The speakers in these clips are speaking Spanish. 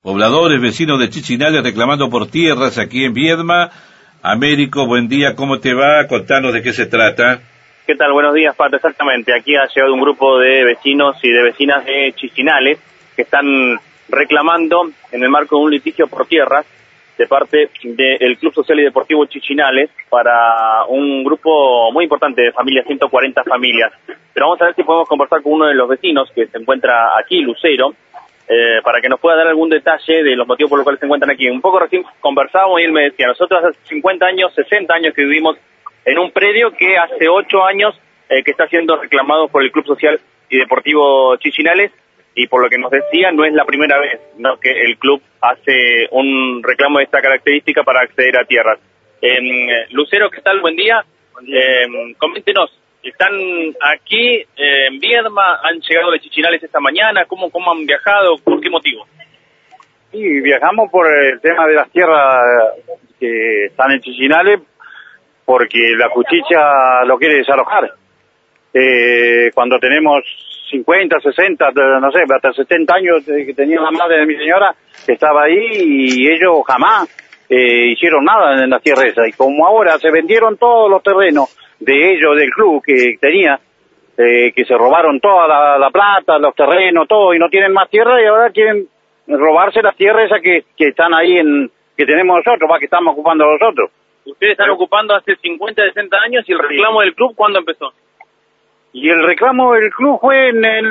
Pobladores, vecinos de Chichinales reclamando por tierras aquí en Viedma. Américo, buen día, ¿cómo te va? Contanos de qué se trata. ¿Qué tal? Buenos días, Pato. Exactamente, aquí ha llegado un grupo de vecinos y de vecinas de Chichinales que están reclamando en el marco de un litigio por tierras de parte del Club Social y Deportivo Chichinales para un grupo muy importante de familias, 140 familias. Pero vamos a ver si podemos conversar con uno de los vecinos que se encuentra aquí, Lucero, para que nos pueda dar algún detalle de los motivos por los cuales se encuentran aquí. Un poco recién conversábamos y él me decía, nosotros hace 50 años, 60 años que vivimos en un predio que hace 8 años que está siendo reclamado por el Club Social y Deportivo Chichinales, y por lo que nos decía, no es la primera vez, ¿no?, que el club hace un reclamo de esta característica para acceder a tierras. Lucero, ¿qué tal? Buen día. Coméntenos, ¿están aquí en Viedma? ¿Han llegado de Chichinales esta mañana? ¿Cómo han viajado? ¿Por qué motivo? Sí, viajamos por el tema de las tierras que están en Chichinales, porque la justicia lo quiere desalojar. Cuando tenemos 50, 60, no sé, hasta 70 años que tenía la madre de mi señora, que estaba ahí, y ellos jamás hicieron nada en las tierras esas. Y como ahora se vendieron todos los terrenos de ellos, del club que tenía, que se robaron toda la plata, los terrenos, todo, y no tienen más tierra, y ahora quieren robarse las tierras esas que están ahí, que tenemos nosotros, que estamos ocupando nosotros. Ustedes están ocupando hace 50, 60 años, y el reclamo del club, ¿cuándo empezó? Y el reclamo del club fue en el...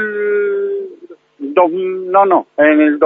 en el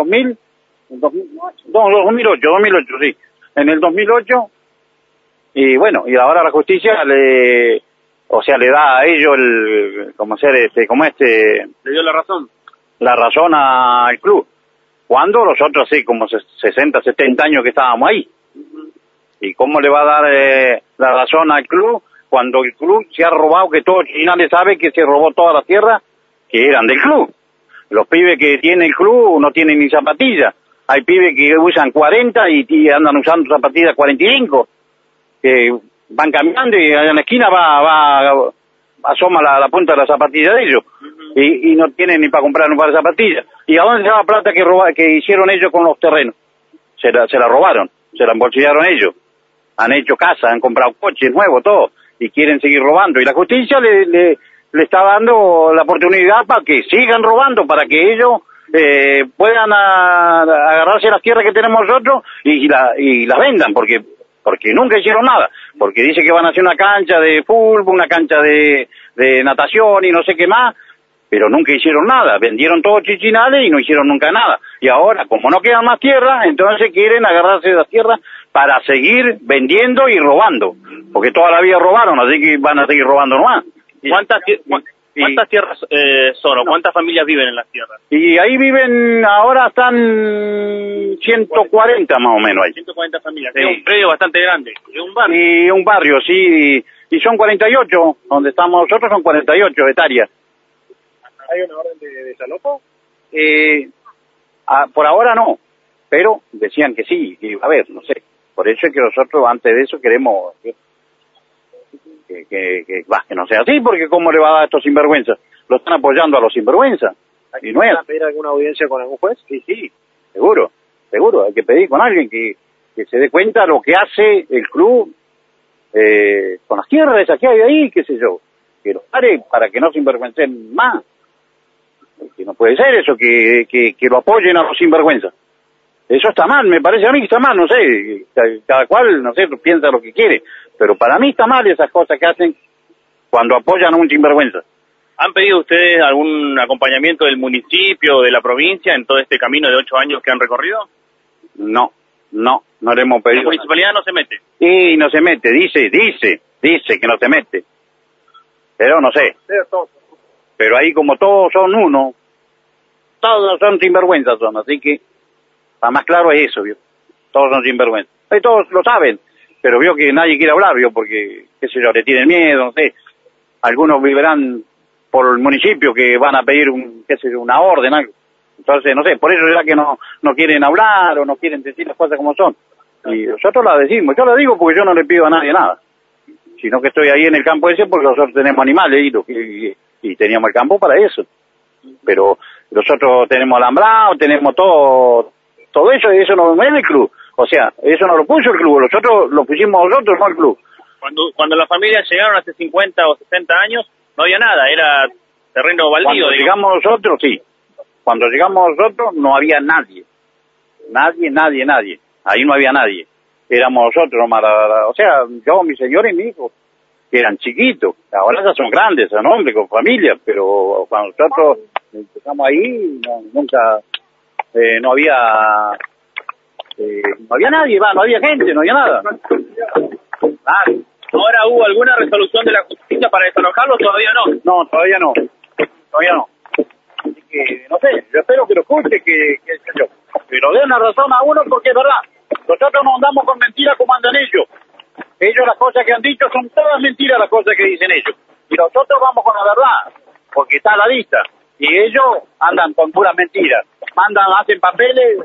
2008, sí. En el 2008, y bueno, y ahora la justicia le da a ellos le dio la razón. La razón al club. Cuando nosotros hace como 60, 70 años que estábamos ahí. ¿Y cómo le va a dar la razón al club cuando el club se ha robado, que todo Chichinales sabe que se robó todas las tierras que eran del club? Los pibes que tiene el club no tienen ni zapatillas. Hay pibes que usan 40 y andan usando zapatillas 45, que van caminando y en la esquina asoma la punta de la zapatilla de ellos, y no tienen ni para comprar un par de zapatillas. ¿Y a dónde se va la plata que hicieron ellos con los terrenos? Se la robaron, se la embolsillaron ellos. Han hecho casas, han comprado coches nuevos, todo, y quieren seguir robando. Y la justicia le está dando la oportunidad para que sigan robando, para que ellos puedan agarrarse las tierras que tenemos nosotros y las vendan, porque nunca hicieron nada. Porque dice que van a hacer una cancha de fútbol, una cancha de natación y no sé qué más, pero nunca hicieron nada. Vendieron todo Chichinales y no hicieron nunca nada. Y ahora, como no quedan más tierras, entonces quieren agarrarse de las tierras para seguir vendiendo y robando, porque toda la vida robaron, así que van a seguir robando nomás. ¿Cuántas tierras son, o cuántas familias viven en las tierras? Y ahí viven, ahora están 140 más o menos ahí. 140 familias, sí. Es un predio bastante grande, es un barrio. Y un barrio, sí, y son 48, donde estamos nosotros son 48 hectáreas. ¿Hay una orden de desalojo? Por ahora no, pero decían que sí, que iba a haber, no sé. Por eso es que nosotros antes de eso queremos que no sea así, porque ¿cómo le va a dar a estos sinvergüenzas? Lo están apoyando a los sinvergüenzas. ¿Y no es? ¿Pedir alguna audiencia con algún juez? Sí, seguro. Hay que pedir con alguien que se dé cuenta de lo que hace el club con las tierras esas que hay ahí, qué sé yo. Que lo pare para que no sinvergüencen más. Que no puede ser eso, que lo apoyen a los sinvergüenzas. Eso está mal, me parece a mí que está mal, no sé, cada cual, no sé, piensa lo que quiere, pero para mí está mal esas cosas que hacen cuando apoyan a un sinvergüenza. ¿Han pedido ustedes algún acompañamiento del municipio, de la provincia, en todo este camino de 8 años que han recorrido? No le hemos pedido. ¿La municipalidad no se mete? Sí, no se mete, dice que no se mete, pero no sé. Pero ahí como todos son uno, todos son sinvergüenzas son, así que más claro es eso, ¿vio? Todos son sinvergüenza. Todos lo saben, pero vio que nadie quiere hablar, ¿vio? Porque, qué sé yo, le tienen miedo, no sé. Algunos vivirán por el municipio que van a pedir una orden, algo. Entonces, no sé, por eso será que no quieren hablar o no quieren decir las cosas como son. Y nosotros las decimos, yo las digo porque yo no le pido a nadie nada. Sino que estoy ahí en el campo ese porque nosotros tenemos animales y teníamos el campo para eso. Pero nosotros tenemos alambrado, tenemos todo todo eso no es del club. O sea, eso no lo puso el club, nosotros lo pusimos nosotros, no el club. Cuando las familias llegaron hace 50 o 60 años, no había nada, era terreno baldío. Cuando llegamos nosotros, sí. Cuando llegamos nosotros no había nadie. Nadie. Ahí no había nadie. Éramos nosotros nomás, o sea, yo, mi señora y mi hijo, que eran chiquitos. Ahora ya son grandes, son hombres con familia, pero cuando nosotros empezamos ahí, nunca, no había nadie, no había gente, no había nada. ¿Ahora hubo alguna resolución de la justicia para desalojarlo? ¿Todavía no? No, todavía no. Así que, no sé, yo espero que lo escuche, que den la razón a uno, porque es verdad. Nosotros no andamos con mentiras como andan ellos. Ellos las cosas que han dicho son todas mentiras las cosas que dicen ellos. Y nosotros vamos con la verdad, porque está a la vista. Y ellos andan con puras mentiras. Hacen papeles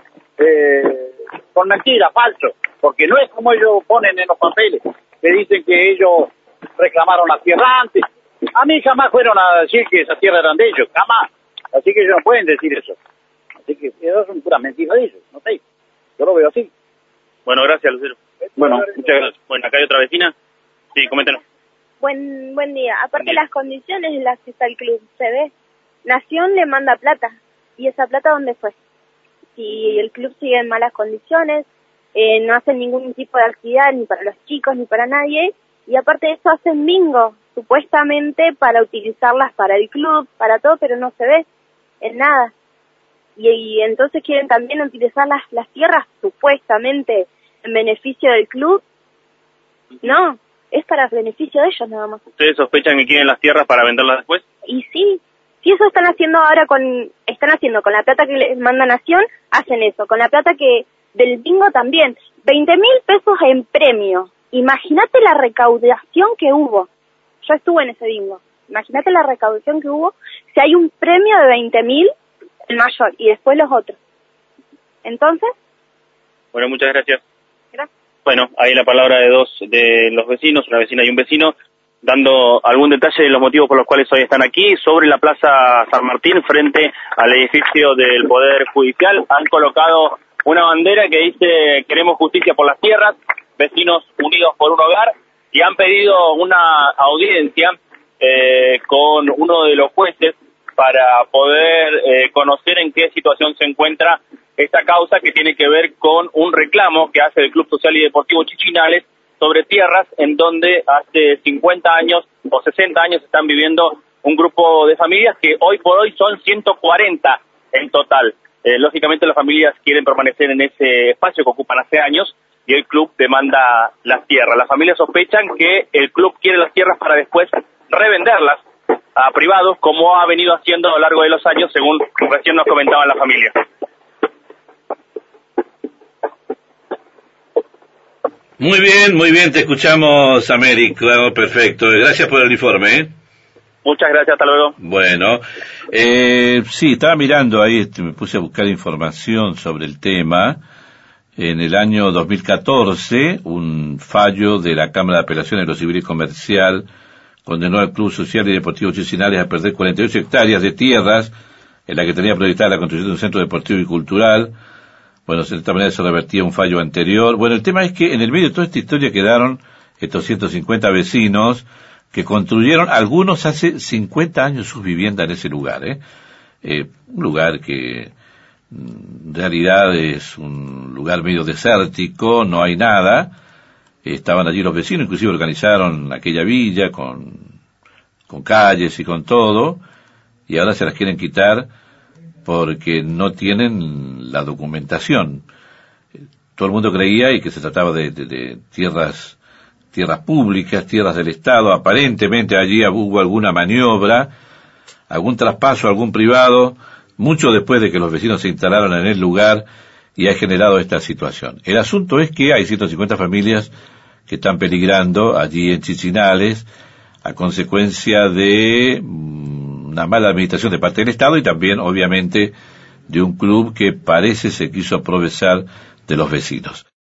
con mentiras, falsos. Porque no es como ellos ponen en los papeles, que dicen que ellos reclamaron la tierra antes. A mí jamás fueron a decir que esa tierra eran de ellos, jamás. Así que ellos no pueden decir eso. Así que eso son puras mentiras de ellos, no sé. Yo lo veo así. Bueno, gracias, Lucero. Bueno, muchas gracias. Bueno, acá hay otra vecina. Sí, coméntenos. Buen día. Aparte las condiciones en las que está el club, se ve. Nación le manda plata. ¿Y esa plata dónde fue? Si el club sigue en malas condiciones, no hacen ningún tipo de actividad ni para los chicos ni para nadie. Y aparte de eso hacen bingo, supuestamente para utilizarlas para el club, para todo, pero no se ve en nada. Y entonces quieren también utilizar las tierras supuestamente en beneficio del club. No, es para beneficio de ellos nada más. ¿Ustedes sospechan que quieren las tierras para venderlas después? Y sí, si eso están haciendo ahora con la plata que les manda Nación, hacen eso, con la plata que del bingo también, 20.000 pesos en premio. Imagínate la recaudación que hubo. Yo estuve en ese bingo. Imagínate la recaudación que hubo si hay un premio de 20.000, el mayor, y después los otros. Entonces. Bueno, muchas gracias. Gracias. Bueno, ahí la palabra de dos de los vecinos, una vecina y un vecino, dando algún detalle de los motivos por los cuales hoy están aquí, sobre la Plaza San Martín, frente al edificio del Poder Judicial. Han colocado una bandera que dice: queremos justicia por las tierras, vecinos unidos por un hogar, y han pedido una audiencia con uno de los jueces para poder conocer en qué situación se encuentra esta causa, que tiene que ver con un reclamo que hace el Club Social y Deportivo Chichinales sobre tierras en donde hace 50 años o 60 años están viviendo un grupo de familias que hoy por hoy son 140 en total. Lógicamente las familias quieren permanecer en ese espacio que ocupan hace años y el club demanda las tierras. Las familias sospechan que el club quiere las tierras para después revenderlas a privados, como ha venido haciendo a lo largo de los años, según recién nos comentaban las familias. Muy bien, te escuchamos, Américo, perfecto. Gracias por el informe, Muchas gracias, hasta luego. Bueno, sí, estaba mirando ahí, me puse a buscar información sobre el tema. En el año 2014, un fallo de la Cámara de Apelaciones de lo Civil y Comercial condenó al Club Social y Deportivo Chichinales a perder 48 hectáreas de tierras en la que tenía proyectada la construcción de un centro deportivo y cultural. Bueno, de esta manera se revertía un fallo anterior. Bueno, el tema es que en el medio de toda esta historia quedaron estos 150 vecinos que construyeron, algunos hace 50 años, sus viviendas en ese lugar, un lugar que en realidad es un lugar medio desértico, no hay nada. Estaban allí los vecinos, inclusive organizaron aquella villa con calles y con todo, y ahora se las quieren quitar porque no tienen la documentación. Todo el mundo creía y que se trataba de tierras públicas, tierras del Estado. Aparentemente allí hubo alguna maniobra, algún traspaso a algún privado, mucho después de que los vecinos se instalaron en el lugar y ha generado esta situación. El asunto es que hay 150 familias que están peligrando allí en Chichinales a consecuencia de una mala administración de parte del Estado y también, obviamente, de un club que parece se quiso aprovechar de los vecinos.